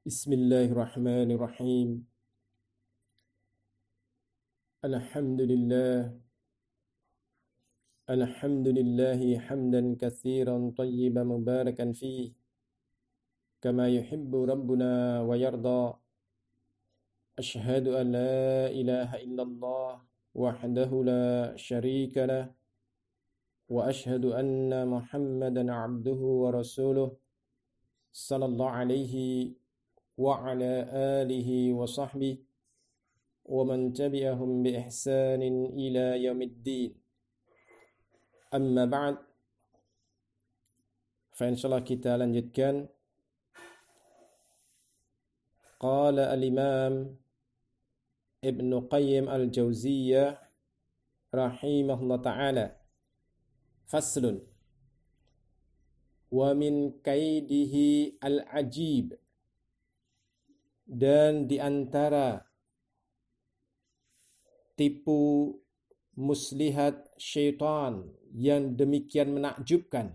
Bismillahirrahmanirrahim. Alhamdulillah. Alhamdulillahi hamdan katsiran tayyiban mubarakan fih. Kama yuhibbu rabbuna wa yarda. Ashhadu an la ilaha illallah wahdahu la syarika lah. Wa ashhadu anna Muhammadan abduhu wa rasuluh. Sallallahu alaihi wa ala alihi wa sahbihi wa man tabi'ahum bi ihsanin ila yaumiddin. Amma ba'd. Fa insyaallah kita lanjutkan. Qala al-Imam Ibn Qayyim al-Jauziyah rahimahullah ta'ala. Faslun. Wa min kaidihi al-ajib. Dan di antara tipu muslihat syaitan yang demikian menakjubkan,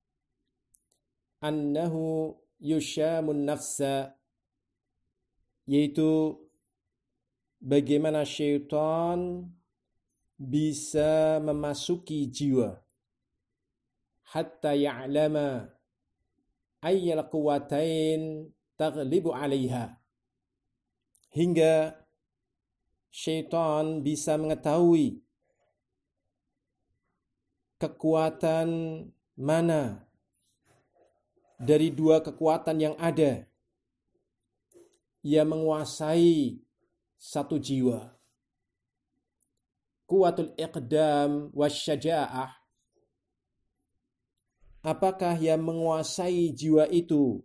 annahu yushamun nafsa, yaitu bagaimana syaitan bisa memasuki jiwa, hatta ya'lama ayyal quwatain taghlibu 'alaiha, hingga syaitan bisa mengetahui kekuatan mana dari dua kekuatan yang ada yang menguasai satu jiwa. Quwatul iqdam wasyaja'ah. Apakah yang menguasai jiwa itu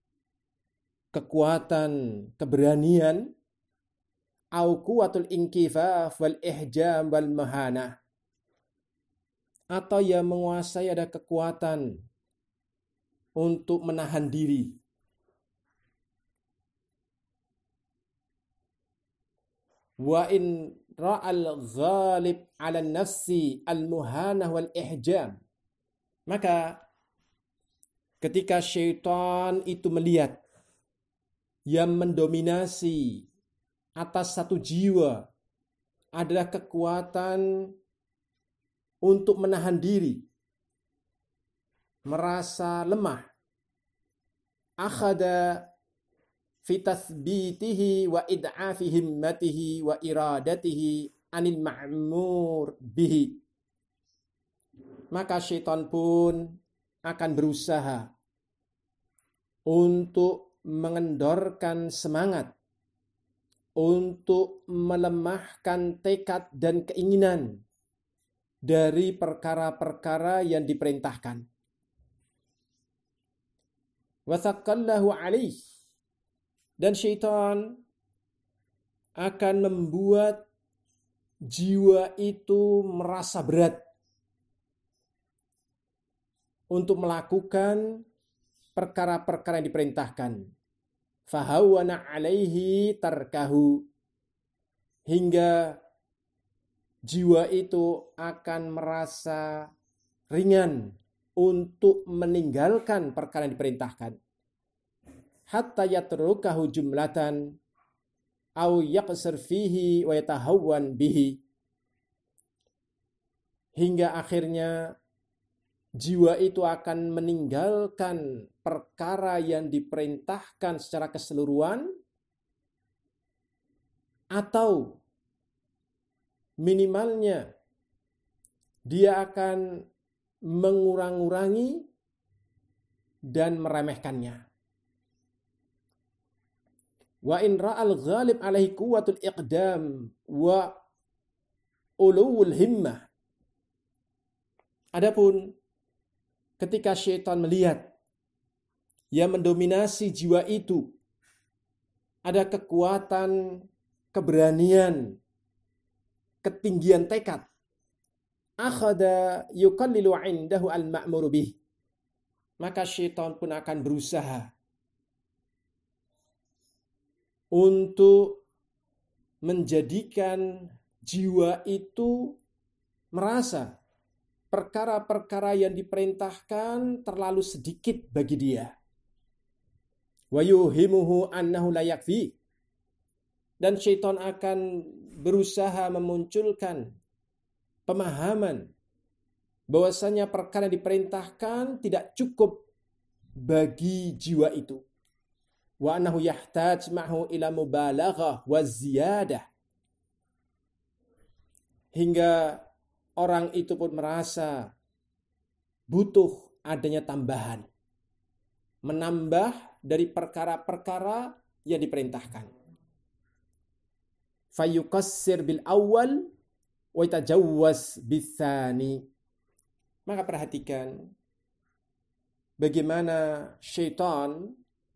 kekuatan keberanian, au quwatul inkifaf wal ihjam wal mahanah, atau yang menguasai ada kekuatan untuk menahan diri. Wa in ra'al ghalib 'ala nafsi al muhanah wal ihjam, maka ketika syaitan itu melihat yang mendominasi atas satu jiwa adalah kekuatan untuk menahan diri, merasa lemah, akhada fi tathbitihi wa id'afi himmatihi wa iradatihi anil ma'mur bihi, maka syaitan pun akan berusaha untuk mengendorkan semangat, untuk melemahkan tekad dan keinginan dari perkara-perkara yang diperintahkan. Wathaqallahu alaih, dan syaitan akan membuat jiwa itu merasa berat untuk melakukan perkara-perkara yang diperintahkan. Fahawwana alaihi tarkahu, hingga jiwa itu akan merasa ringan untuk meninggalkan perkara yang diperintahkan. Hatta yatrukahu jumlatan au yaqsir fihi wa yatahawwan bihi, hingga akhirnya jiwa itu akan meninggalkan perkara yang diperintahkan secara keseluruhan, atau minimalnya dia akan mengurang-urangi dan meremehkannya. Wa in ra'al ghalib alaihi quwwatul iqdam wa uluwul himmah. Adapun ketika syaitan melihat yang mendominasi jiwa itu ada kekuatan keberanian, ketinggian tekad, akhada yuqallilu indahu al-ma'muru bih, maka syaitan pun akan berusaha untuk menjadikan jiwa itu merasa perkara-perkara yang diperintahkan terlalu sedikit bagi dia. wa yuhimuhu annahu la yakfi. Dan syaitan akan berusaha memunculkan pemahaman bahwasanya perkara yang diperintahkan tidak cukup bagi jiwa itu. Wa annahu yahtaj ma'hu ila mubalaghah wa ziyadah. Hingga orang itu pun merasa butuh adanya tambahan. Menambah dari perkara-perkara yang diperintahkan. Fayuqassir bil awal wa yatajawwaz bitsani. Maka perhatikan bagaimana syaitan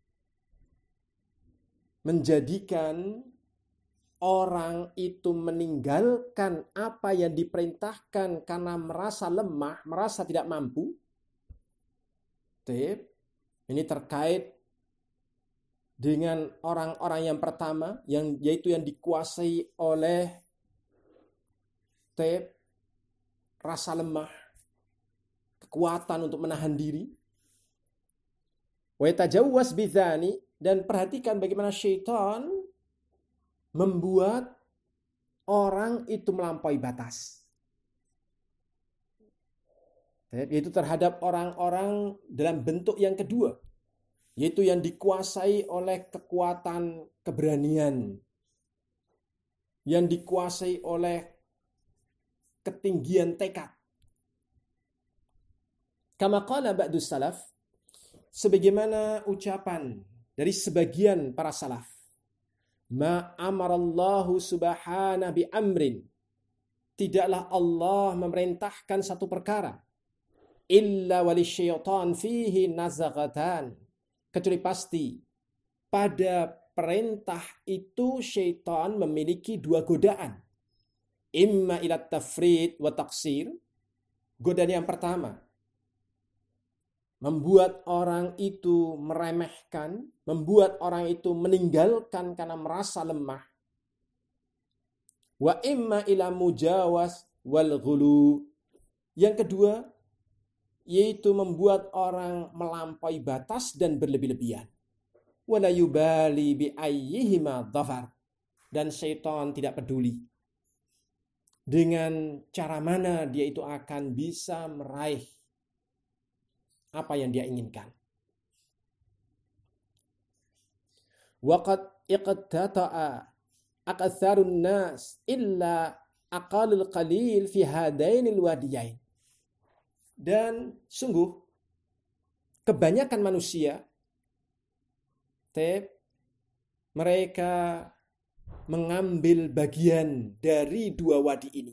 menjadikan orang itu meninggalkan apa yang diperintahkan karena merasa lemah, merasa tidak mampu. Ini terkait dengan orang-orang yang pertama, yaitu yang dikuasai oleh rasa lemah, kekuatan untuk menahan diri. Wa yatajawwaz bidzani, dan perhatikan bagaimana syaitan membuat orang itu melampaui batas. Yaitu terhadap orang-orang dalam bentuk yang kedua, yaitu yang dikuasai oleh kekuatan keberanian, yang dikuasai oleh ketinggian tekad. Kama qala ba'dus salaf, sebagaimana ucapan dari sebagian para salaf, ma amarallahu subhanahu bi amrin, tidaklah Allah memerintahkan satu perkara, illa walisyaitan fihi nazaghatan, kecuali pasti pada perintah itu syaitan memiliki dua godaan. Imma ila tafrid wa taqsir. Godaan yang pertama, membuat orang itu meremehkan, membuat orang itu meninggalkan karena merasa lemah. Wa imma ila mujawaz wal ghulu. Yang kedua, yaitu membuat orang melampaui batas dan berlebih-lebihan. Wala yubali bi ayyihima dhafar. Dan syaitan tidak peduli dengan cara mana dia itu akan bisa meraih apa yang dia inginkan. Waqad iqtata'a aktsarun nas illa aqalul qalil fi hadainil wadiyain. Dan sungguh kebanyakan manusia mereka mengambil bagian dari dua wadi ini,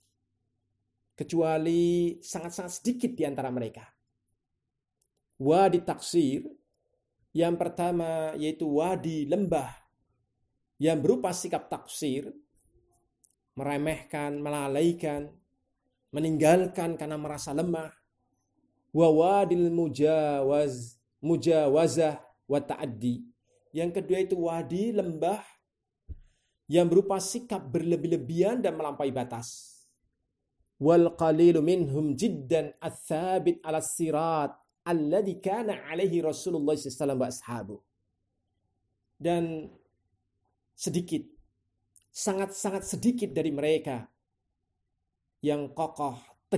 kecuali sangat-sangat sedikit di antara mereka. Wadi taksir, yang pertama yaitu wadi lembah yang berupa sikap taksir, meremehkan, melalaikan, meninggalkan karena merasa lemah. Wa wadil mujawazah wa ta'addi. Yang kedua itu wadi lembah yang berupa sikap berlebih-lebihan dan melampaui batas. Wal qalilu minhum jiddan ats-tsabit 'ala sirat alladzi kana 'alaihi Rasulullah sallallahu alaihi wasallam wa ashabu. Dan sedikit, sangat-sangat sedikit dari mereka yang kokoh,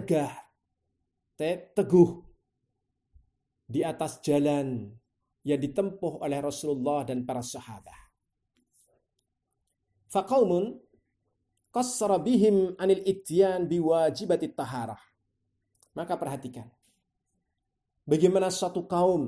teguh di atas jalan yang ditempuh oleh Rasulullah dan para sahabat. Faqaumun qassara bihim anil ityan biwajibati taharah. Maka perhatikan bagaimana suatu kaum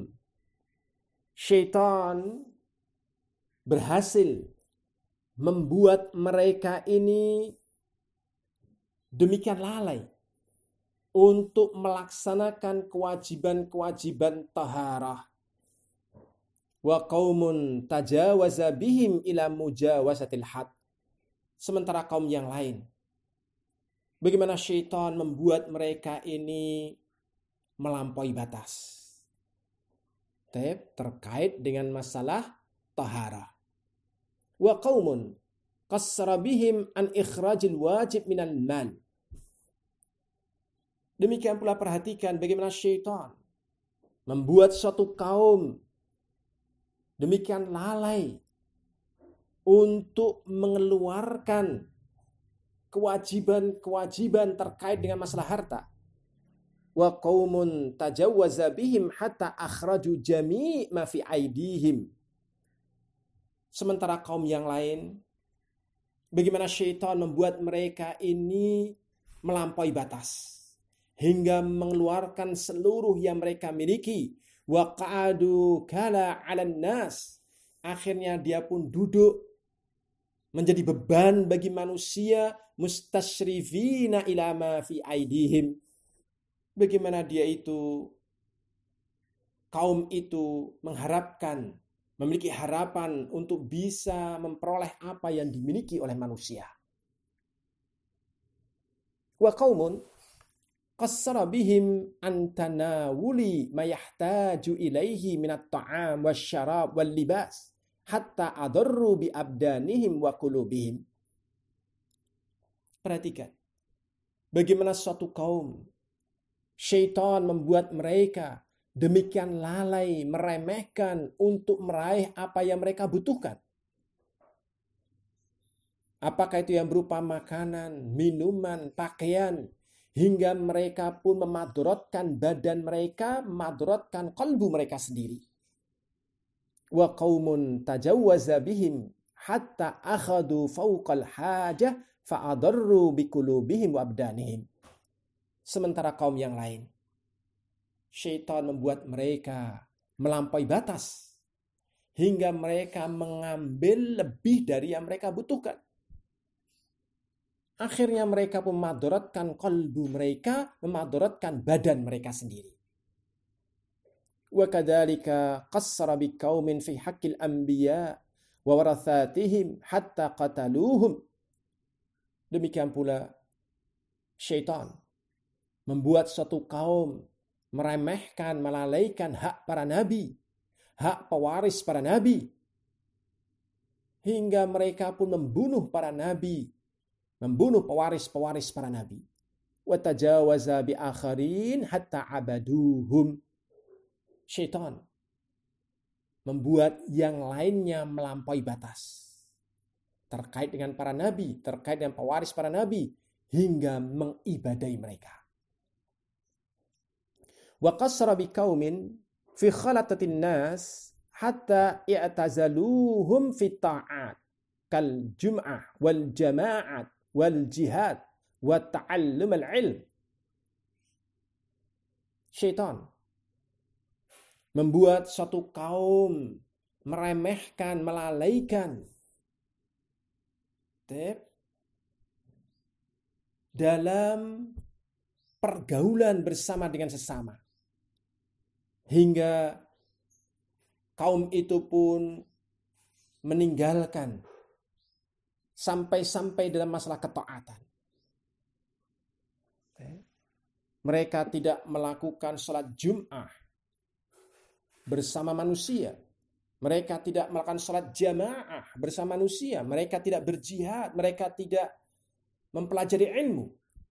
syaitan berhasil membuat mereka ini demikian lalai untuk melaksanakan kewajiban-kewajiban taharah. Wa qaumun tajawaza bihim ila mujawazatil had. Sementara kaum yang lain, bagaimana syaitan membuat mereka ini melampaui batas terkait dengan masalah taharah. Wa qaumun qassara bihim an ikhrajil wajib minal mal. Demikian pula perhatikan bagaimana syaitan membuat suatu kaum demikian lalai untuk mengeluarkan kewajiban-kewajiban terkait dengan masalah harta. Wa qaumun tajawwaza bihim hatta akhraju jami' ma fi aidihim. Sementara kaum yang lain, bagaimana syaitan membuat mereka ini melampaui batas hingga mengeluarkan seluruh yang mereka miliki. Wa qa'adu kala 'alan nas. Akhirnya dia pun duduk menjadi beban bagi manusia, mustasyrifina ila ma fi aidihim. Bagaimana dia itu, kaum itu mengharapkan, memiliki harapan untuk bisa memperoleh apa yang dimiliki oleh manusia. Wa qaumun qassara bihim an tanawuli ma yahtaju ilaihi minat ta'am wasyarab wal libas hatta adarru bi abdanihim wa qulubihim. Perhatikan bagaimana suatu kaum syaitan membuat mereka demikian lalai, meremehkan untuk meraih apa yang mereka butuhkan. Apakah itu yang berupa makanan, minuman, pakaian, hingga mereka pun memadorotkan badan mereka, memadorotkan qalbu mereka sendiri. Wa qaumun tajawwaza bihim hatta akhadu fawqal hajah fa'adarru biqulubihim wa abdanihim. Sementara kaum yang lain, syaitan membuat mereka melampaui batas hingga mereka mengambil lebih dari yang mereka butuhkan. Akhirnya mereka pun memadorotkan qalbu mereka, memadorotkan badan mereka sendiri. Wa kadzalika qassara biqaumin fi haqqil anbiya wa warathatihim hatta qataluhum. Demikian pula syaitan membuat suatu kaum meremehkan, melalaikan hak para nabi, hak pewaris para nabi, hingga mereka pun membunuh para nabi, membunuh pewaris-pewaris para nabi. Wa tajawaza bi akharin hatta abaduhum. Syaitan membuat yang lainnya melampaui batas terkait dengan para nabi, terkait dengan pewaris para nabi, hingga mengibadahi mereka. Wa qassara biqaumin fi khalatatin nas hatta i'tazaluhum fi ta'at kal jum'ah wal jama'at wal jihad wa ta'allum al ilm. Syaitan membuat suatu kaum meremehkan, melalaikan dalam pergaulan bersama dengan sesama. Hingga kaum itu pun meninggalkan sampai-sampai dalam masalah ketaatan. Mereka tidak melakukan sholat Jum'ah bersama manusia. Mereka tidak melakukan sholat jamaah bersama manusia. Mereka tidak berjihad. Mereka tidak mempelajari ilmu.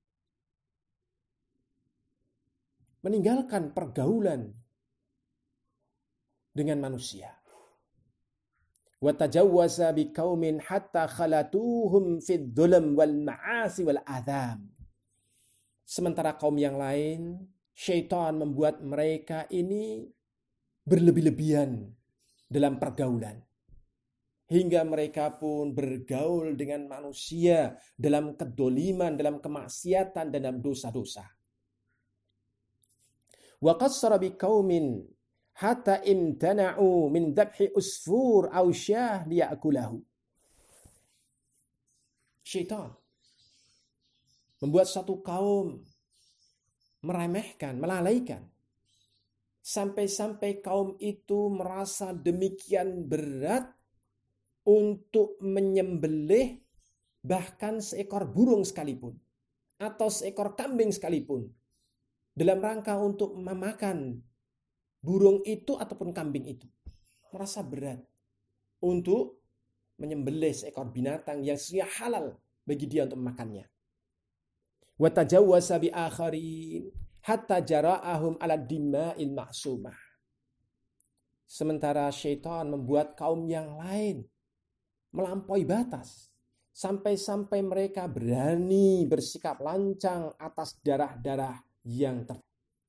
Meninggalkan pergaulan dengan manusia. Wa tajawwaza biqaumin hatta khalatuhum fid dhulam wal ma'asi wal adzam. Sementara kaum yang lain, syaitan membuat mereka ini berlebih-lebihan dalam pergaulan. Hingga mereka pun bergaul dengan manusia dalam kedoliman, dalam kemaksiatan, dan dalam dosa-dosa. Wa qassara biqaumin hatta imtana'u min dhabhi usfur aw syah liya'kulahu. Syaitan membuat satu kaum meremehkan, melalaikan. Sampai-sampai kaum itu merasa demikian berat untuk menyembelih bahkan seekor burung sekalipun. Atau seekor kambing sekalipun. Dalam rangka untuk memakan burung itu ataupun kambing itu. Merasa berat untuk menyembelih seekor binatang yang sesungguhnya halal bagi dia untuk memakannya. Wa tajawwaza bi akharin hatta jara'ahum ala dima'il ma'sumah. Sementara syaitan membuat kaum yang lain melampaui batas. Sampai-sampai mereka berani bersikap lancang atas darah-darah yang tertentu.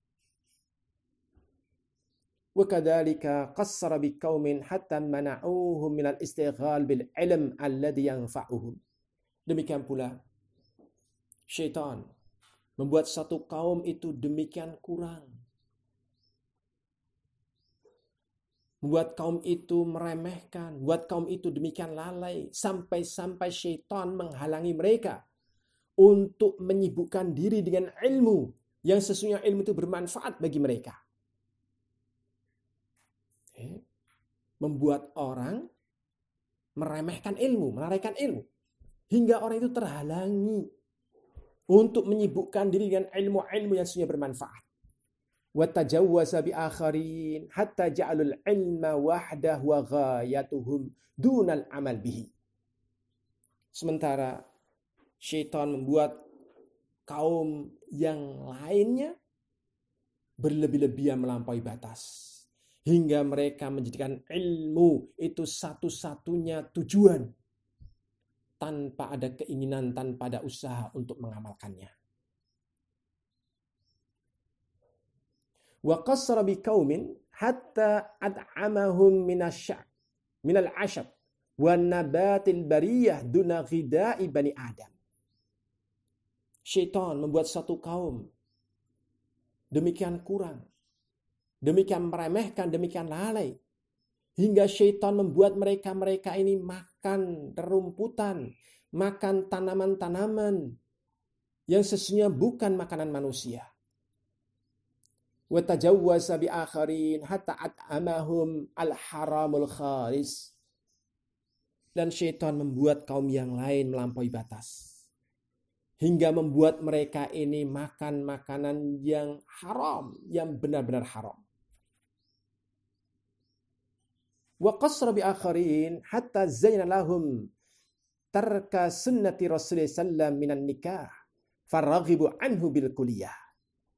وَكَذَلِكَ قَصَّرَ بِقَوْمٍ حَتَّى مَنَعُوهُمْ مِنَ الْإِسْتِغْلَالِ بِالْعِلْمِ الَّذِي يَنْفَعُهُمْ. Demikian pula syaitan membuat satu kaum itu demikian kurang, membuat kaum itu meremehkan, membuat kaum itu demikian lalai, sampai-sampai syaitan menghalangi mereka untuk menyibukkan diri dengan ilmu yang sesungguhnya ilmu itu bermanfaat bagi mereka. Membuat orang meremehkan ilmu, melalaikan ilmu, hingga orang itu terhalangi untuk menyibukkan diri dengan ilmu-ilmu yang sesungguhnya bermanfaat. وَتَجَوَّزَ بِآخَرِينَ حَتَّى جَعَلُوا الْعِلْمَ وَحْدَهُ وَغَايَتُهُمْ دُونَ الْعَمَلِ بِهِ. Sementara syaitan membuat kaum yang lainnya berlebih-lebihan melampaui batas, hingga mereka menjadikan ilmu itu satu-satunya tujuan, tanpa ada keinginan, tanpa ada usaha untuk mengamalkannya. Wa qassara biqaumin hatta at'amahum minal ashab wa nabatil bariyah duna ghidai bani Adam. Syaitan membuat satu kaum demikian kurang, demikian meremehkan, demikian lalai, hingga syaitan membuat mereka ini makan rerumputan, makan tanaman-tanaman yang sesungguhnya bukan makanan manusia. Wa tajawwaza bi akharin hatta at'amahum al-haramul khalis. Dan syaitan membuat kaum yang lain melampaui batas, hingga membuat mereka ini makan makanan yang haram, yang benar-benar haram. Wa qassara bi akharin hatta zayyana lahum tarka sunnati Rasulullah sallallahu minan nikah faraghibu anhu bil kulliyah.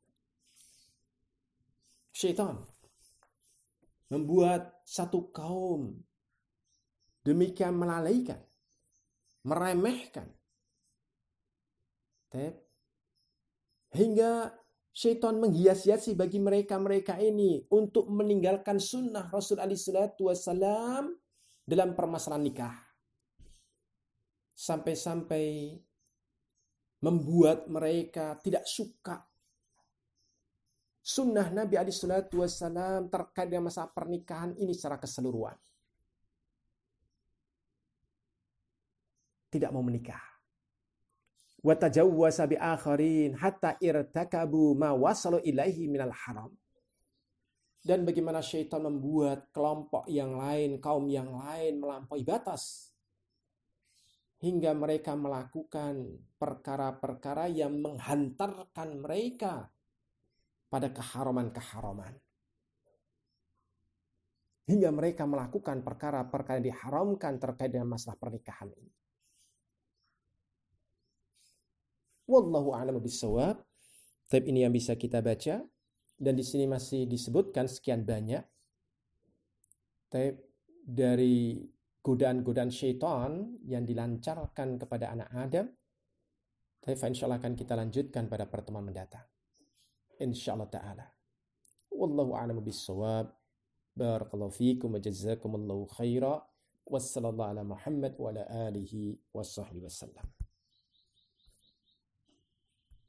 Syaitan membuat satu kaum demikian melalaikan, meremehkan, hingga syaitan menghias-hiasi bagi mereka ini untuk meninggalkan sunnah Rasul alaihi salatu wassalam dalam permasalahan nikah. Sampai-sampai membuat mereka tidak suka sunnah Nabi alaihi salatu wassalam terkait dengan masalah pernikahan ini secara keseluruhan. Tidak mau menikah. Wa tajawwaza bi akharin hatta irtakabu ma wasalu ilaihi minal haram. Dan bagaimana syaitan membuat kelompok yang lain, kaum yang lain melampaui batas, hingga mereka melakukan perkara-perkara yang menghantarkan mereka pada keharaman-keharaman, hingga mereka melakukan perkara-perkara yang diharamkan terkait dengan masalah pernikahan ini. Wallahu a'lam bishawab. Tapi ini yang bisa kita baca, dan di sini masih disebutkan sekian banyak dari godaan-godaan syaitan yang dilancarkan kepada anak Adam. Tapi insyaallah akan kita lanjutkan pada pertemuan mendatang, insyaallah ta'ala. Wallahu a'lam bishawab. Barakallahu fiikum wa jazakumullahu khaira. Wassallallahu ala Muhammad wa ala alihi washabbihi wasallam.